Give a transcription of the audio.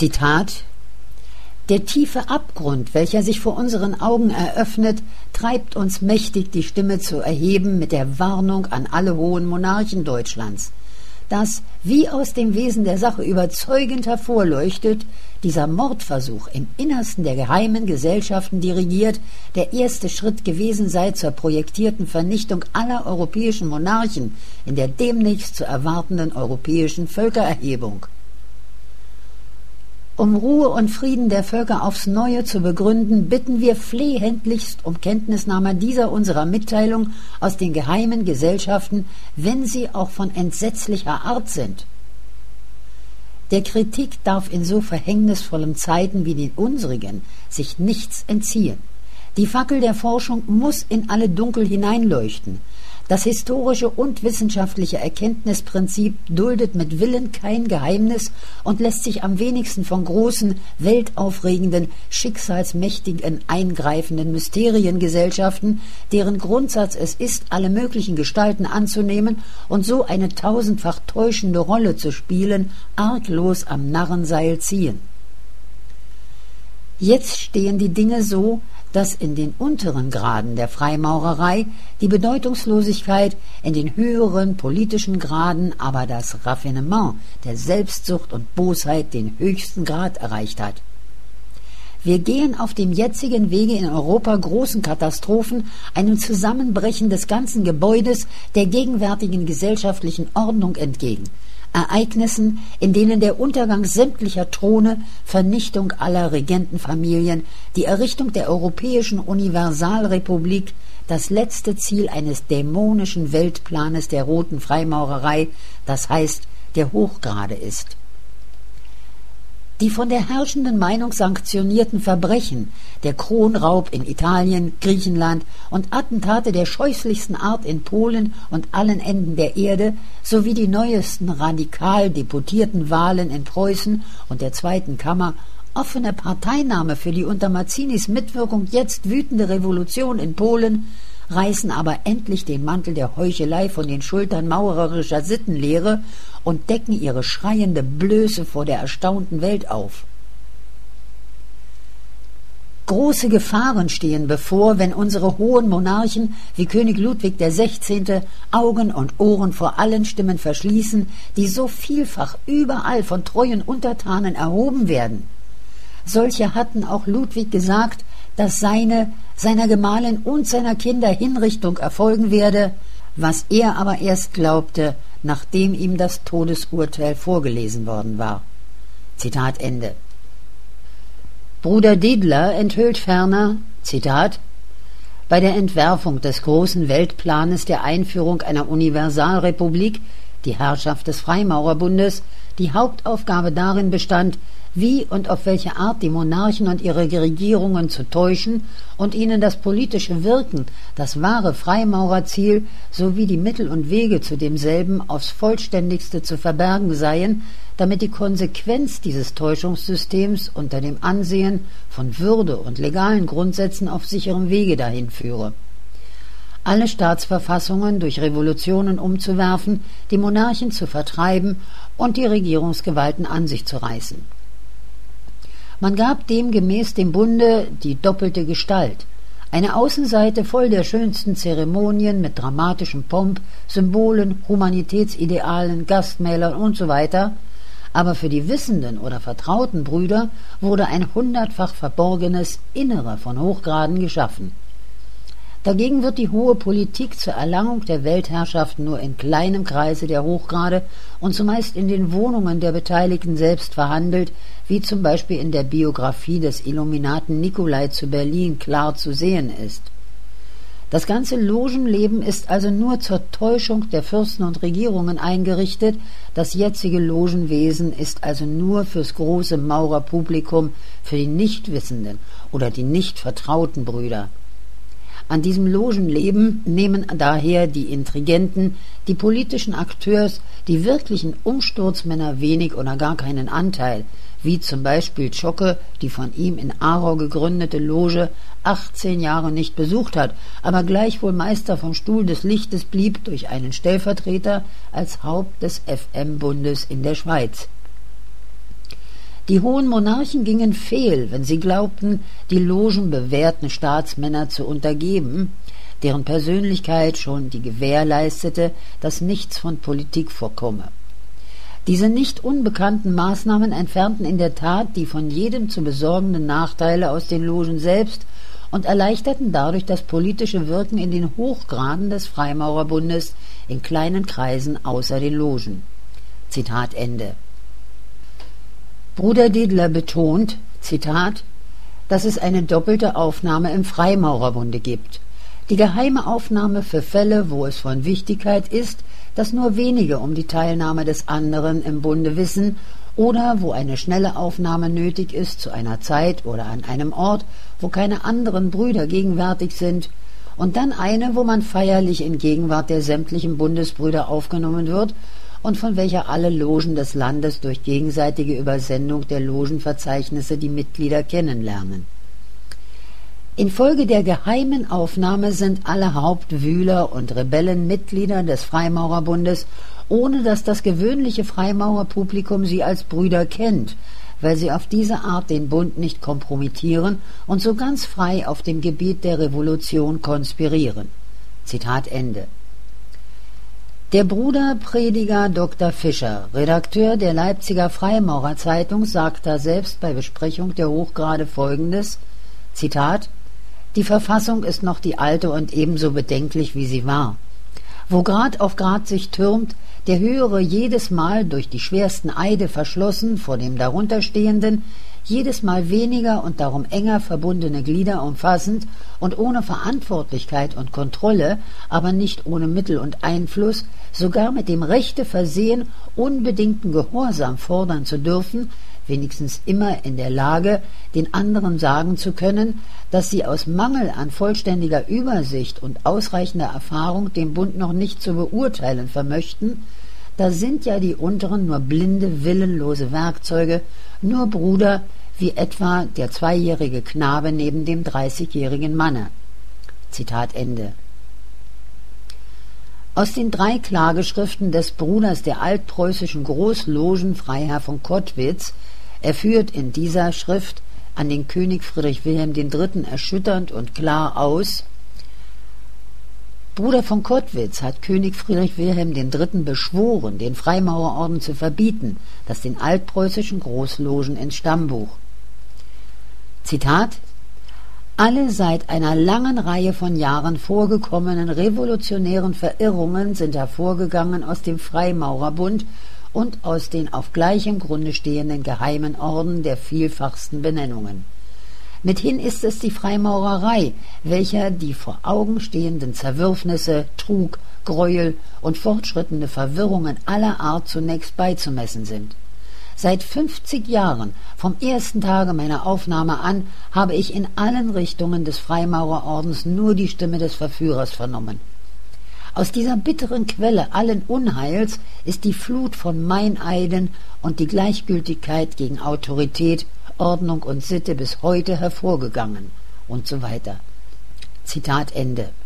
Zitat: Der tiefe Abgrund, welcher sich vor unseren Augen eröffnet, treibt uns mächtig, die Stimme zu erheben mit der Warnung an alle hohen Monarchen Deutschlands, dass, wie aus dem Wesen der Sache überzeugend hervorleuchtet, dieser Mordversuch im Innersten der geheimen Gesellschaften dirigiert, der erste Schritt gewesen sei zur projektierten Vernichtung aller europäischen Monarchen in der demnächst zu erwartenden europäischen Völkererhebung. Um Ruhe und Frieden der Völker aufs Neue zu begründen, bitten wir flehentlichst um Kenntnisnahme dieser unserer Mitteilung aus den geheimen Gesellschaften, wenn sie auch von entsetzlicher Art sind. Der Kritik darf in so verhängnisvollen Zeiten wie den unsrigen sich nichts entziehen. Die Fackel der Forschung muss in alle Dunkel hineinleuchten. Das historische und wissenschaftliche Erkenntnisprinzip duldet mit Willen kein Geheimnis und lässt sich am wenigsten von großen, weltaufregenden, schicksalsmächtigen, eingreifenden Mysteriengesellschaften, deren Grundsatz es ist, alle möglichen Gestalten anzunehmen und so eine tausendfach täuschende Rolle zu spielen, arglos am Narrenseil ziehen. Jetzt stehen die Dinge so, dass in den unteren Graden der Freimaurerei die Bedeutungslosigkeit, in den höheren politischen Graden aber das Raffinement der Selbstsucht und Bosheit den höchsten Grad erreicht hat. Wir gehen auf dem jetzigen Wege in Europa großen Katastrophen, einem Zusammenbrechen des ganzen Gebäudes der gegenwärtigen gesellschaftlichen Ordnung entgegen, Ereignissen, in denen der Untergang sämtlicher Throne, Vernichtung aller Regentenfamilien, die Errichtung der europäischen Universalrepublik, das letzte Ziel eines dämonischen Weltplanes der roten Freimaurerei, das heißt der Hochgrade ist. Die von der herrschenden Meinung sanktionierten Verbrechen, der Kronraub in Italien, Griechenland und Attentate der scheußlichsten Art in Polen und allen Enden der Erde sowie die neuesten radikal deputierten Wahlen in Preußen und der Zweiten Kammer, offene Parteinahme für die unter Mazzinis Mitwirkung jetzt wütende Revolution in Polen, reißen aber endlich den Mantel der Heuchelei von den Schultern maurerischer Sittenlehre und decken ihre schreiende Blöße vor der erstaunten Welt auf. Große Gefahren stehen bevor, wenn unsere hohen Monarchen wie König Ludwig XVI. Augen und Ohren vor allen Stimmen verschließen, die so vielfach überall von treuen Untertanen erhoben werden. Solche hatten auch Ludwig gesagt, dass seiner Gemahlin und seiner Kinder Hinrichtung erfolgen werde, was er aber erst glaubte, nachdem ihm das Todesurteil vorgelesen worden war. Zitat Ende. Bruder Dedler enthüllt ferner, Zitat, bei der Entwerfung des großen Weltplanes der Einführung einer Universalrepublik, die Herrschaft des Freimaurerbundes, die Hauptaufgabe darin bestand, wie und auf welche Art die Monarchen und ihre Regierungen zu täuschen und ihnen das politische Wirken, das wahre Freimaurerziel sowie die Mittel und Wege zu demselben aufs vollständigste zu verbergen seien, damit die Konsequenz dieses Täuschungssystems unter dem Ansehen von Würde und legalen Grundsätzen auf sicherem Wege dahin führe. Alle Staatsverfassungen durch Revolutionen umzuwerfen, die Monarchen zu vertreiben und die Regierungsgewalten an sich zu reißen. Man gab demgemäß dem Bunde die doppelte Gestalt: eine Außenseite voll der schönsten Zeremonien mit dramatischem Pomp, Symbolen, Humanitätsidealen, Gastmälern usw., aber für die wissenden oder vertrauten Brüder wurde ein hundertfach verborgenes Innere von Hochgraden geschaffen. Dagegen wird die hohe Politik zur Erlangung der Weltherrschaft nur in kleinem Kreise der Hochgrade und zumeist in den Wohnungen der Beteiligten selbst verhandelt, wie zum Beispiel in der Biografie des Illuminaten Nikolai zu Berlin klar zu sehen ist. Das ganze Logenleben ist also nur zur Täuschung der Fürsten und Regierungen eingerichtet, das jetzige Logenwesen ist also nur fürs große Maurerpublikum, für die Nichtwissenden oder die nicht vertrauten Brüder. An diesem Logenleben nehmen daher die Intrigenten, die politischen Akteurs, die wirklichen Umsturzmänner wenig oder gar keinen Anteil, wie zum Beispiel Zschocke, die von ihm in Aarau gegründete Loge 18 Jahre nicht besucht hat, aber gleichwohl Meister vom Stuhl des Lichtes blieb durch einen Stellvertreter als Haupt des FM-Bundes in der Schweiz. Die hohen Monarchen gingen fehl, wenn sie glaubten, die Logen bewährten Staatsmänner zu untergeben, deren Persönlichkeit schon die Gewähr leistete, dass nichts von Politik vorkomme. Diese nicht unbekannten Maßnahmen entfernten in der Tat die von jedem zu besorgenden Nachteile aus den Logen selbst und erleichterten dadurch das politische Wirken in den Hochgraden des Freimaurerbundes in kleinen Kreisen außer den Logen. Zitat Ende. Bruder Dedler betont, Zitat, dass es eine doppelte Aufnahme im Freimaurerbunde gibt. Die geheime Aufnahme für Fälle, wo es von Wichtigkeit ist, dass nur wenige um die Teilnahme des anderen im Bunde wissen, oder wo eine schnelle Aufnahme nötig ist zu einer Zeit oder an einem Ort, wo keine anderen Brüder gegenwärtig sind, und dann eine, wo man feierlich in Gegenwart der sämtlichen Bundesbrüder aufgenommen wird und von welcher alle Logen des Landes durch gegenseitige Übersendung der Logenverzeichnisse die Mitglieder kennenlernen. Infolge der geheimen Aufnahme sind alle Hauptwühler und Rebellen Mitglieder des Freimaurerbundes, ohne dass das gewöhnliche Freimaurerpublikum sie als Brüder kennt, weil sie auf diese Art den Bund nicht kompromittieren und so ganz frei auf dem Gebiet der Revolution konspirieren. Zitat Ende. Der Bruderprediger Dr. Fischer, Redakteur der Leipziger Freimaurerzeitung, sagt da selbst bei Besprechung der Hochgrade Folgendes, Zitat, die Verfassung ist noch die alte und ebenso bedenklich, wie sie war. Wo Grad auf Grad sich türmt, der Höhere jedes Mal durch die schwersten Eide verschlossen vor dem Darunterstehenden, jedes Mal weniger und darum enger verbundene Glieder umfassend und ohne Verantwortlichkeit und Kontrolle, aber nicht ohne Mittel und Einfluss, sogar mit dem Rechte versehen, unbedingten Gehorsam fordern zu dürfen, wenigstens immer in der Lage, den anderen sagen zu können, dass sie aus Mangel an vollständiger Übersicht und ausreichender Erfahrung den Bund noch nicht zu beurteilen vermöchten, da sind ja die Unteren nur blinde, willenlose Werkzeuge, nur Bruder, wie etwa der 2-jährige Knabe neben dem 30-jährigen Manne. Zitat Ende. Aus den 3 Klageschriften des Bruders der altpreußischen Großlogen Freiherr von Kottwitz, er führt in dieser Schrift an den König Friedrich Wilhelm III. Erschütternd und klar aus, Bruder von Kottwitz hat König Friedrich Wilhelm III. Beschworen, den Freimaurerorden zu verbieten, das den altpreußischen Großlogen ins Stammbuch. Zitat: Alle seit einer langen Reihe von Jahren vorgekommenen revolutionären Verirrungen sind hervorgegangen aus dem Freimaurerbund und aus den auf gleichem Grunde stehenden geheimen Orden der vielfachsten Benennungen. Mithin ist es die Freimaurerei, welcher die vor Augen stehenden Zerwürfnisse, Trug, Gräuel und fortschrittende Verwirrungen aller Art zunächst beizumessen sind. Seit 50 Jahren, vom ersten Tage meiner Aufnahme an, habe ich in allen Richtungen des Freimaurerordens nur die Stimme des Verführers vernommen. Aus dieser bitteren Quelle allen Unheils ist die Flut von Meineiden und die Gleichgültigkeit gegen Autorität, Ordnung und Sitte bis heute hervorgegangen und so weiter. Zitat Ende.